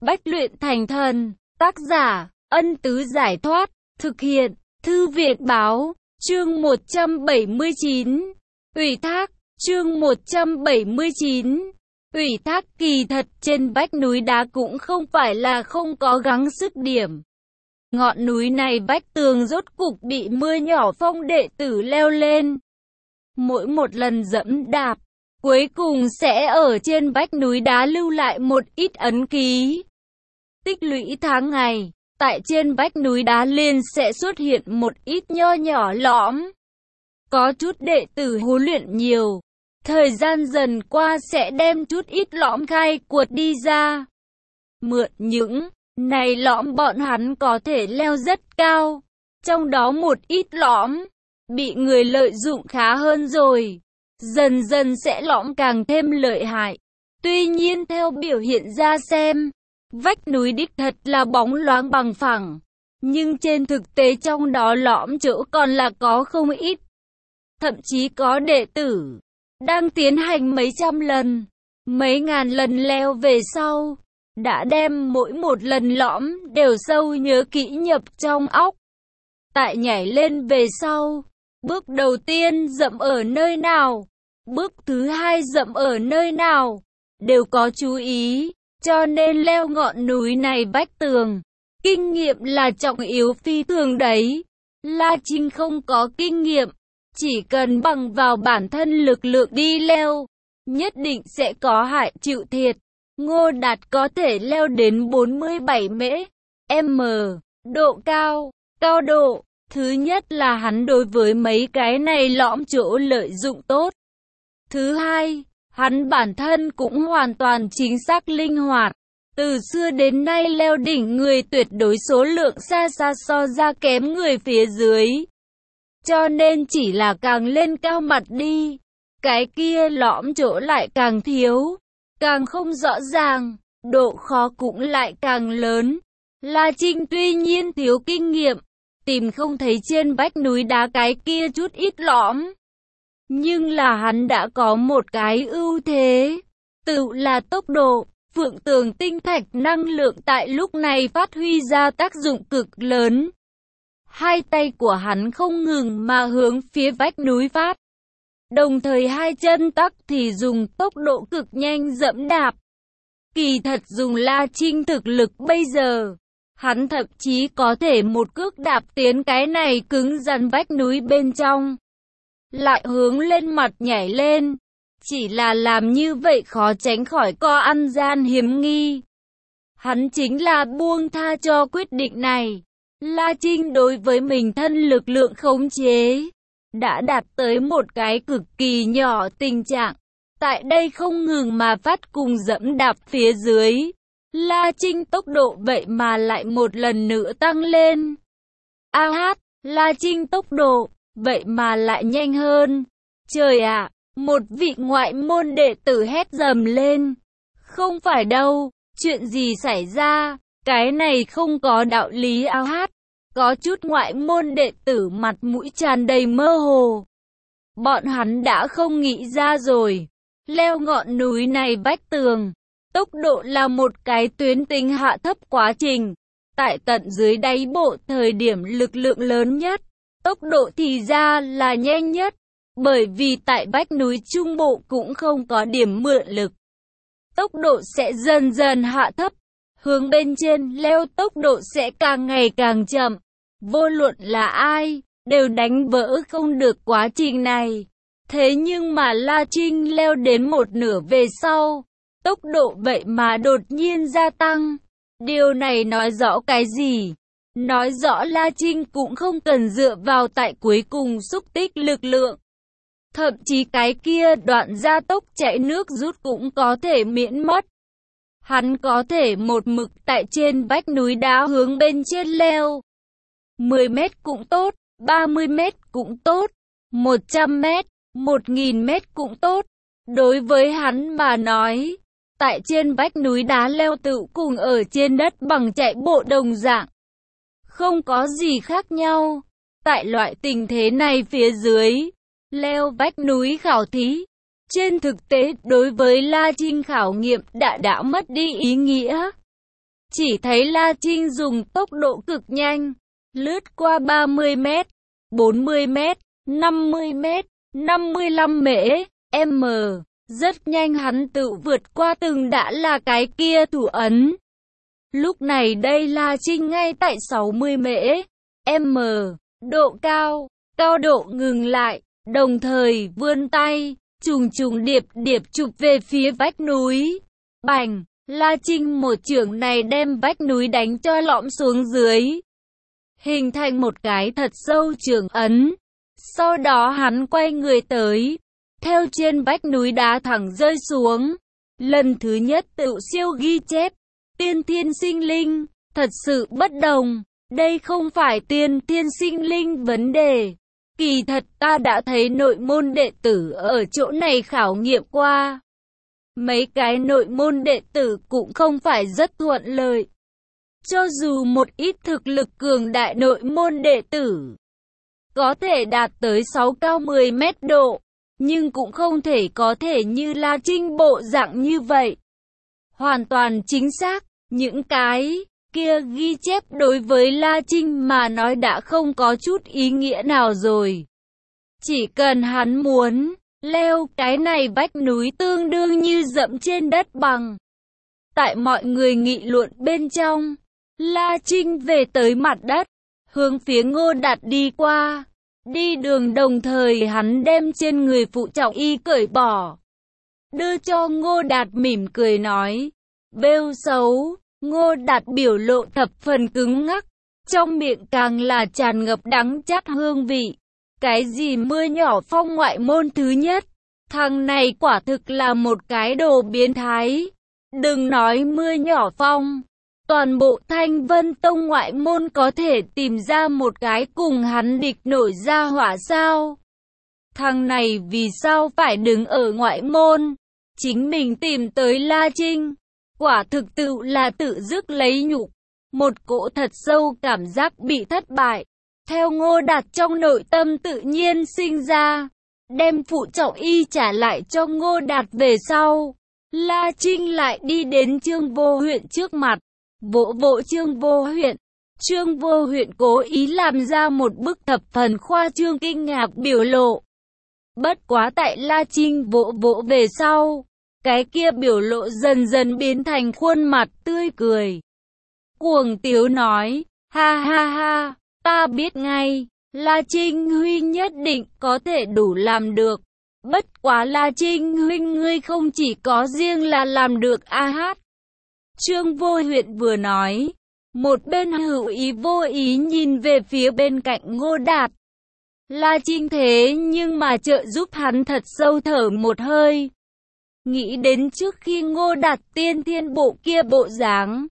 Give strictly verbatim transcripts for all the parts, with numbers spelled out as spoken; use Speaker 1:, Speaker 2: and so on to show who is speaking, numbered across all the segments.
Speaker 1: Bách luyện thành thần. Tác giả, Ân Tứ Giải Thoát. Thực hiện, Thư Việt Báo. Chương một trăm bảy mươi chín. Ủy thác. Chương một trăm bảy mươi chín. Ủy thác. Kỳ thật trên vách núi đá cũng không phải là không có gắng sức điểm. Ngọn núi này vách tường rốt cục bị mưa nhỏ phong đệ tử leo lên. Mỗi một lần dẫm đạp, cuối cùng sẽ ở trên vách núi đá lưu lại một ít ấn ký. Tích lũy tháng ngày, tại trên vách núi đá liền sẽ xuất hiện một ít nho nhỏ lõm. Có chút đệ tử huấn luyện nhiều, thời gian dần qua sẽ đem chút ít lõm khai quật đi ra. Mượn những này lõm bọn hắn có thể leo rất cao, trong đó một ít lõm bị người lợi dụng khá hơn rồi, dần dần sẽ lõm càng thêm lợi hại. Tuy nhiên theo biểu hiện ra xem, vách núi đích thật là bóng loáng bằng phẳng, nhưng trên thực tế trong đó lõm chỗ còn là có không ít. Thậm chí có đệ tử đang tiến hành mấy trăm lần, mấy ngàn lần leo về sau, đã đem mỗi một lần lõm đều sâu nhớ kỹ nhập trong óc. Tại nhảy lên về sau, bước đầu tiên dậm ở nơi nào, bước thứ hai dậm ở nơi nào, đều có chú ý, cho nên leo ngọn núi này vách tường, kinh nghiệm là trọng yếu phi thường đấy. La Trinh không có kinh nghiệm, chỉ cần bằng vào bản thân lực lượng đi leo, nhất định sẽ có hại chịu thiệt. Ngô Đạt có thể leo đến bốn mươi bảy m, độ cao, cao độ. Thứ nhất là hắn đối với mấy cái này lõm chỗ lợi dụng tốt. Thứ hai, hắn bản thân cũng hoàn toàn chính xác linh hoạt. Từ xưa đến nay leo đỉnh người tuyệt đối số lượng xa xa so ra kém người phía dưới. Cho nên chỉ là càng lên cao mặt đi, cái kia lõm chỗ lại càng thiếu, càng không rõ ràng, độ khó cũng lại càng lớn. La Trinh tuy nhiên thiếu kinh nghiệm, tìm không thấy trên vách núi đá cái kia chút ít lõm. Nhưng là hắn đã có một cái ưu thế, tự là tốc độ. Phượng tường tinh thạch năng lượng tại lúc này phát huy ra tác dụng cực lớn. Hai tay của hắn không ngừng mà hướng phía vách núi phát. Đồng thời hai chân tắc thì dùng tốc độ cực nhanh dẫm đạp. Kỳ thật dùng La Trinh thực lực bây giờ, hắn thậm chí có thể một cước đạp tiến cái này cứng rắn vách núi bên trong, lại hướng lên mặt nhảy lên. Chỉ là làm như vậy khó tránh khỏi có ăn gian hiểm nghi. Hắn chính là buông tha cho quyết định này. La Trinh đối với mình thân lực lượng khống chế đã đạt tới một cái cực kỳ nhỏ tình trạng. Tại đây không ngừng mà phát cùng dẫm đạp phía dưới, La Trinh tốc độ vậy mà lại một lần nữa tăng lên. A hát, La Trinh tốc độ vậy mà lại nhanh hơn. Trời ạ! Một vị ngoại môn đệ tử hét dầm lên. Không phải đâu, chuyện gì xảy ra, cái này không có đạo lý. A hát, có chút ngoại môn đệ tử mặt mũi tràn đầy mơ hồ. Bọn hắn đã không nghĩ ra rồi. Leo ngọn núi này vách tường, tốc độ là một cái tuyến tính hạ thấp quá trình. Tại tận dưới đáy bộ thời điểm lực lượng lớn nhất, tốc độ thì ra là nhanh nhất. Bởi vì tại vách núi trung bộ cũng không có điểm mượn lực, tốc độ sẽ dần dần hạ thấp, hướng bên trên leo tốc độ sẽ càng ngày càng chậm. Vô luận là ai, đều đánh vỡ không được quá trình này. Thế nhưng mà La Trinh leo đến một nửa về sau, tốc độ vậy mà đột nhiên gia tăng. Điều này nói rõ cái gì? Nói rõ La Trinh cũng không cần dựa vào tại cuối cùng xúc tích lực lượng. Thậm chí cái kia đoạn gia tốc chạy nước rút cũng có thể miễn mất. Hắn có thể một mực tại trên vách núi đá hướng bên trên leo. mười mét cũng tốt, ba mươi mét cũng tốt, một trăm mét, một nghìn mét cũng tốt. Đối với hắn mà nói, tại trên vách núi đá leo tự cùng ở trên đất bằng chạy bộ đồng dạng, không có gì khác nhau. Tại loại tình thế này phía dưới, leo vách núi khảo thí, trên thực tế đối với La Trinh khảo nghiệm đã đã mất đi ý nghĩa. chỉ thấy La Trinh dùng tốc độ cực nhanh, lướt qua ba mươi mét, bốn mươi mét, năm mươi mét, năm mươi lăm m, rất nhanh hắn tự vượt qua từng đã là cái kia thủ ấn. Lúc này đây La Trinh ngay tại sáu mươi m, độ cao, cao độ ngừng lại, đồng thời vươn tay, trùng trùng điệp điệp chụp về phía vách núi. Bành, La Trinh một chưởng này đem vách núi đánh cho lõm xuống dưới, hình thành một cái thật sâu chưởng ấn. Sau đó hắn quay người tới, theo trên vách núi đá thẳng rơi xuống. Lần thứ nhất tự siêu ghi chép, tiên thiên sinh linh, thật sự bất đồng. Đây không phải tiên thiên sinh linh vấn đề. Kỳ thật ta đã thấy nội môn đệ tử ở chỗ này khảo nghiệm qua. Mấy cái nội môn đệ tử cũng không phải rất thuận lợi. Cho dù một ít thực lực cường đại nội môn đệ tử có thể đạt tới sáu cao mười mét độ, nhưng cũng không thể có thể như La Trinh bộ dạng như vậy. Hoàn toàn chính xác, những cái kia ghi chép đối với La Trinh mà nói đã không có chút ý nghĩa nào rồi. Chỉ cần hắn muốn leo cái này vách núi tương đương như dẫm trên đất bằng. Tại mọi người nghị luận bên trong, La Trinh về tới mặt đất, hướng phía Ngô Đạt đi qua. Đi đường đồng thời hắn đem trên người phụ trọng y cởi bỏ, đưa cho Ngô Đạt mỉm cười nói, bêu xấu. Ngô Đạt biểu lộ thập phần cứng ngắc, trong miệng càng là tràn ngập đắng chát hương vị. Cái gì mưa nhỏ phong ngoại môn thứ nhất, thằng này quả thực là một cái đồ biến thái. Đừng nói mưa nhỏ phong, toàn bộ Thanh Vân Tông ngoại môn có thể tìm ra một cái cùng hắn địch nổi ra hỏa sao? Thằng này vì sao phải đứng ở ngoại môn, chính mình tìm tới La Trinh? Quả thực tự là tự dứt lấy nhục. Một cỗ thật sâu cảm giác bị thất bại, theo Ngô Đạt trong nội tâm tự nhiên sinh ra. Đem phụ trọng y trả lại cho Ngô Đạt về sau, La Trinh lại đi đến Trương Vô Huyện trước mặt, vỗ vỗ Trương Vô Huyện. Trương Vô Huyện cố ý làm ra một bức thập phần khoa trương kinh ngạc biểu lộ. Bất quá tại La Trinh vỗ vỗ về sau, cái kia biểu lộ dần dần biến thành khuôn mặt tươi cười. Cuồng tiếu nói, ha ha ha, ta biết ngay, La Trinh huynh nhất định có thể đủ làm được. Bất quá La Trinh huynh ngươi không chỉ có riêng là làm được a hát. Trương Vô Huyện vừa nói, một bên hữu ý vô ý nhìn về phía bên cạnh Ngô Đạt. La Trinh thế nhưng mà trợ giúp hắn thật sâu thở một hơi. Nghĩ đến trước khi Ngô Đạt tiên thiên bộ kia bộ dáng,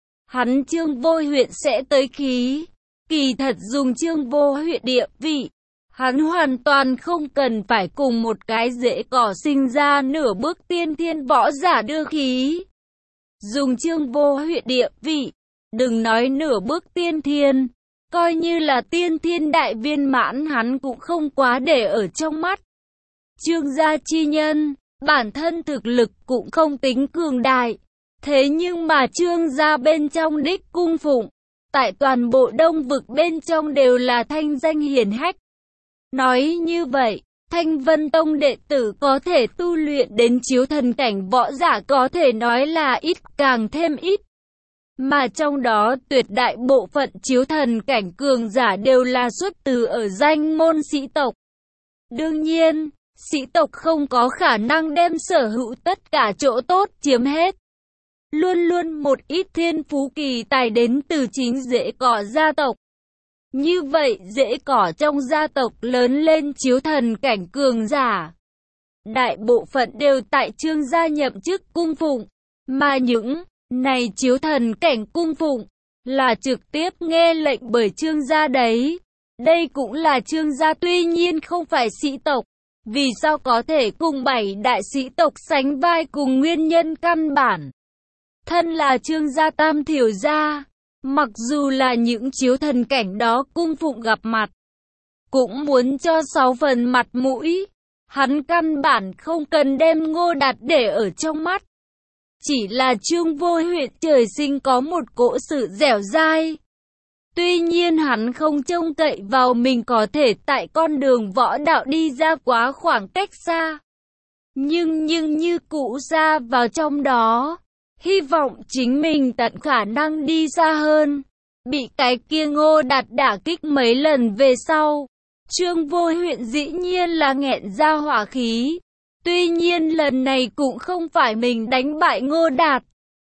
Speaker 1: hắn Trương Vô Huyện sẽ tới khí. Kỳ thật dùng Trương Vô Huyện địa vị, hắn hoàn toàn không cần phải cùng một cái rễ cỏ sinh ra nửa bước tiên thiên võ giả đưa khí. Dùng Trương Vô Huyện địa vị, đừng nói nửa bước tiên thiên, coi như là tiên thiên đại viên mãn hắn cũng không quá để ở trong mắt. Trương gia chi nhân, bản thân thực lực cũng không tính cường đại, thế nhưng mà Trương gia bên trong đích cung phụng, tại toàn bộ Đông vực bên trong đều là thanh danh hiển hách. Nói như vậy, Thanh Vân Tông đệ tử có thể tu luyện đến chiếu thần cảnh võ giả có thể nói là ít càng thêm ít. Mà trong đó tuyệt đại bộ phận chiếu thần cảnh cường giả đều là xuất từ ở danh môn sĩ tộc. Đương nhiên, sĩ tộc không có khả năng đem sở hữu tất cả chỗ tốt chiếm hết. Luôn luôn một ít thiên phú kỳ tài đến từ chính rễ cỏ gia tộc. Như vậy rễ cỏ trong gia tộc lớn lên chiếu thần cảnh cường giả, đại bộ phận đều tại Trương gia nhậm chức cung phụng, mà những này chiếu thần cảnh cung phụng là trực tiếp nghe lệnh bởi Trương gia đấy. Đây cũng là Trương gia tuy nhiên không phải sĩ tộc, vì sao có thể cùng bảy đại sĩ tộc sánh vai cùng nguyên nhân căn bản. Thân là Trương gia tam thiểu gia, mặc dù là những chiếu thần cảnh đó cung phụng gặp mặt, cũng muốn cho sáu phần mặt mũi. Hắn căn bản không cần đem Ngô Đạt để ở trong mắt. Chỉ là Trương Vô Huyện trời sinh có một cỗ sự dẻo dai. Tuy nhiên hắn không trông cậy vào mình có thể tại con đường võ đạo đi ra quá khoảng cách xa. Nhưng nhưng như cụ ra vào trong đó, hy vọng chính mình tận khả năng đi xa hơn. Bị cái kia Ngô Đạt đả kích mấy lần về sau, Trương Vô Huyện dĩ nhiên là nghẹn ra hỏa khí. Tuy nhiên lần này cũng không phải mình đánh bại Ngô Đạt,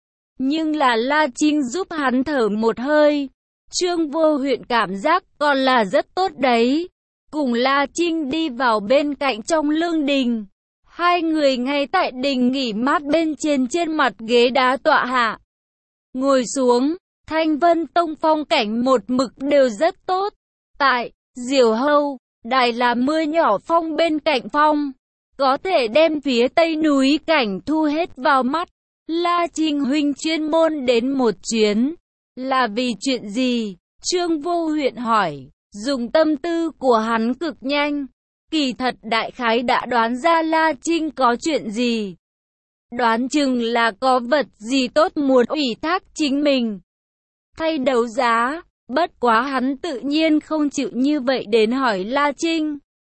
Speaker 1: nhưng là La Trinh giúp hắn thở một hơi. Trương Vô Huyện cảm giác còn là rất tốt đấy. Cùng La Trinh đi vào bên cạnh trong lương đình. Hai người ngay tại đình nghỉ mát bên trên trên mặt ghế đá tọa hạ. Ngồi xuống, Thanh Vân Tông phong cảnh một mực đều rất tốt. Tại Diều Hâu, đài là mưa nhỏ phong bên cạnh phong. Có thể đem phía tây núi cảnh thu hết vào mắt. La Trinh huynh chuyên môn đến một chuyến. Là vì chuyện gì? Trương Vô Huyện hỏi. Dùng tâm tư của hắn cực nhanh. Kỳ thật đại khái đã đoán ra La Trinh có chuyện gì. Đoán chừng là có vật gì tốt muốn ủy thác chính mình. Thay đấu giá, bất quá hắn tự nhiên không chịu như vậy đến hỏi La Trinh.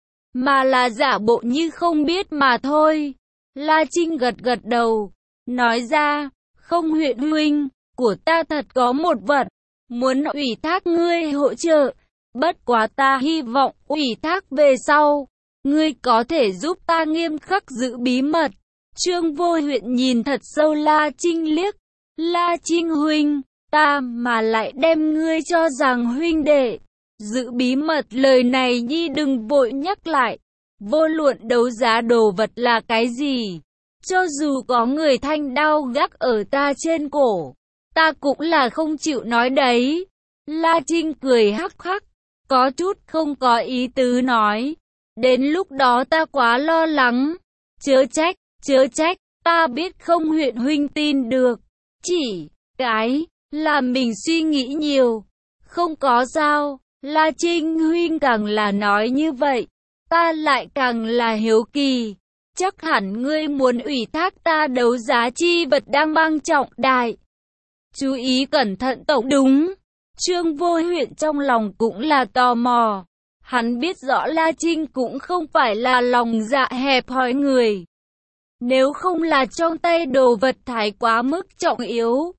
Speaker 1: Mà là giả bộ như không biết mà thôi. La Trinh gật gật đầu, nói ra, không Huyện huynh, của ta thật có một vật, muốn ủy thác ngươi hỗ trợ. Bất quá ta hy vọng ủy thác về sau, ngươi có thể giúp ta nghiêm khắc giữ bí mật. Trương Vô Huyện nhìn thật sâu La Trinh liếc. La Trinh huynh, ta mà lại đem ngươi cho rằng huynh đệ. Giữ bí mật lời này nhi đừng vội nhắc lại. Vô luận đấu giá đồ vật là cái gì, cho dù có người thanh đao gác ở ta trên cổ, ta cũng là không chịu nói đấy. La Trinh cười hắc hắc, có chút không có ý tứ nói. Đến lúc đó ta quá lo lắng. Chớ trách, chớ trách, ta biết không Huyện huynh tin được. Chỉ cái là mình suy nghĩ nhiều. Không có sao. La Trinh huynh càng là nói như vậy, ta lại càng là hiếu kỳ. Chắc hẳn ngươi muốn ủy thác ta đấu giá chi vật đang mang trọng đại. Chú ý cẩn thận tổng đúng. Trương Vô Huyện trong lòng cũng là tò mò. Hắn biết rõ La Trinh cũng không phải là lòng dạ hẹp hòi người. Nếu không là trong tay đồ vật thái quá mức trọng yếu,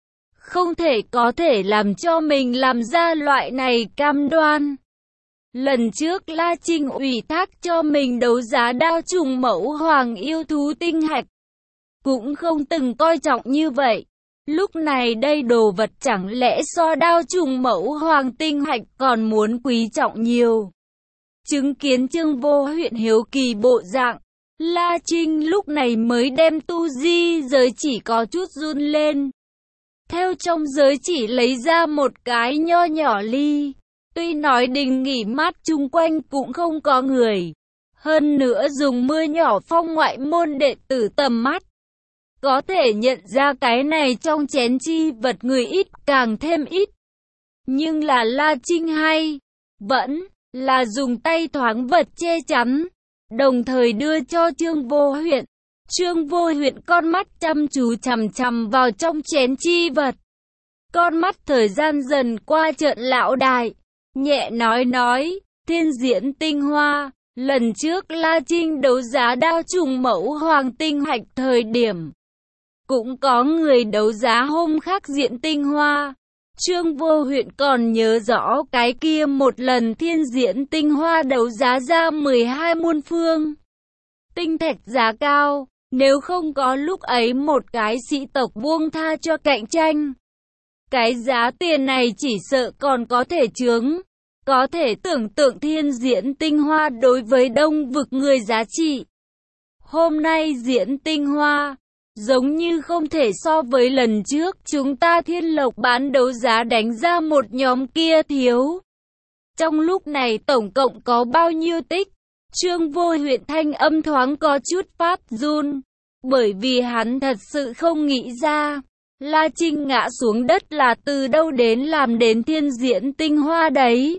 Speaker 1: không thể có thể làm cho mình làm ra loại này cam đoan. Lần trước La Trinh ủy thác cho mình đấu giá đao trùng mẫu hoàng yêu thú tinh hạch, cũng không từng coi trọng như vậy. Lúc này đây đồ vật chẳng lẽ so đao trùng mẫu hoàng tinh hạch còn muốn quý trọng nhiều. Chứng kiến Trương Vô Huyện hiếu kỳ bộ dạng, La Trinh lúc này mới đem tu di giới chỉ có chút run lên. Theo trong giới chỉ lấy ra một cái nho nhỏ ly. Tuy nói đình nghỉ mát chung quanh cũng không có người. Hơn nữa dùng mưa nhỏ phong ngoại môn đệ tử tầm mắt, có thể nhận ra cái này trong chén chi vật người ít càng thêm ít. Nhưng là La Trinh hay, vẫn là dùng tay thoáng vật che chắn, đồng thời đưa cho Trương Vô Huyện. Trương Vô Huyện con mắt chăm chú chằm chằm vào trong chén chi vật. Con mắt thời gian dần qua trợn lão đại, nhẹ nói nói, thiên diễn tinh hoa. Lần trước La Trinh đấu giá đao trùng mẫu hoàng tinh hạch thời điểm, cũng có người đấu giá hôm khác diễn tinh hoa. Trương Vô Huyện còn nhớ rõ cái kia một lần thiên diễn tinh hoa đấu giá ra mười hai muôn phương tinh thạch giá cao. Nếu không có lúc ấy một cái sĩ tộc buông tha cho cạnh tranh, cái giá tiền này chỉ sợ còn có thể chướng. Có thể tưởng tượng thiên diễn tinh hoa đối với đông vực người giá trị. Hôm nay diễn tinh hoa, giống như không thể so với lần trước chúng ta thiên lộc bán đấu giá đánh ra một nhóm kia thiếu. Trong lúc này tổng cộng có bao nhiêu tích? Trương Vô Huyện thanh âm thoáng có chút phát run, bởi vì hắn thật sự không nghĩ ra, La Trinh ngã xuống đất là từ đâu đến làm đến thiên diễn tinh hoa đấy.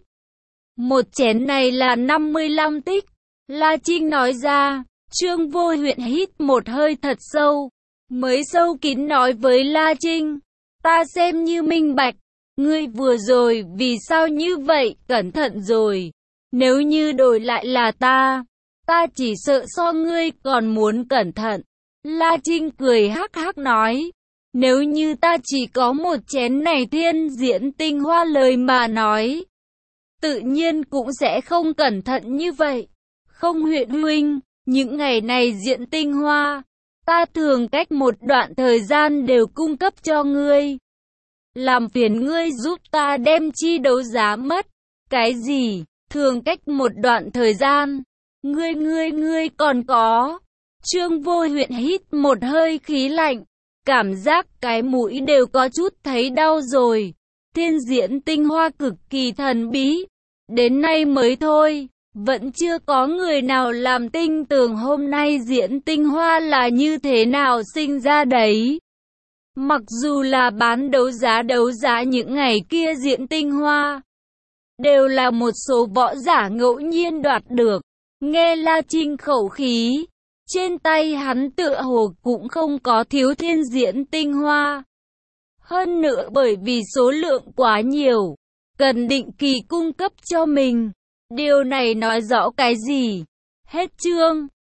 Speaker 1: Một chén này là năm mươi lăm tích. La Trinh nói ra. Trương Vô Huyện hít một hơi thật sâu, mới sâu kín nói với La Trinh. Ta xem như minh bạch. Ngươi vừa rồi vì sao như vậy, cẩn thận rồi. Nếu như đổi lại là ta, ta chỉ sợ so ngươi còn muốn cẩn thận. La Trinh cười hắc hắc nói. Nếu như ta chỉ có một chén này thiên diễn tinh hoa lời mà nói, tự nhiên cũng sẽ không cẩn thận như vậy. Không huyện huynh, những ngày này diễn tinh hoa, ta thường cách một đoạn thời gian đều cung cấp cho ngươi. Làm phiền ngươi giúp ta đem chi đấu giá mất. Cái gì? Thường cách một đoạn thời gian? Ngươi ngươi ngươi còn có. Trương Vô Huyện hít một hơi khí lạnh. Cảm giác cái mũi đều có chút thấy đau rồi. Thiên diễn tinh hoa cực kỳ thần bí. Đến nay mới thôi, vẫn chưa có người nào làm tinh tường hôm nay diễn tinh hoa là như thế nào sinh ra đấy. Mặc dù là bán đấu giá đấu giá những ngày kia diễn tinh hoa, đều là một số võ giả ngẫu nhiên đoạt được. Nghe La Trinh khẩu khí, trên tay hắn tựa hồ cũng không có thiếu thiên diễn tinh hoa. Hơn nữa bởi vì số lượng quá nhiều, cần định kỳ cung cấp cho mình. Điều này nói rõ cái gì? Hết chương.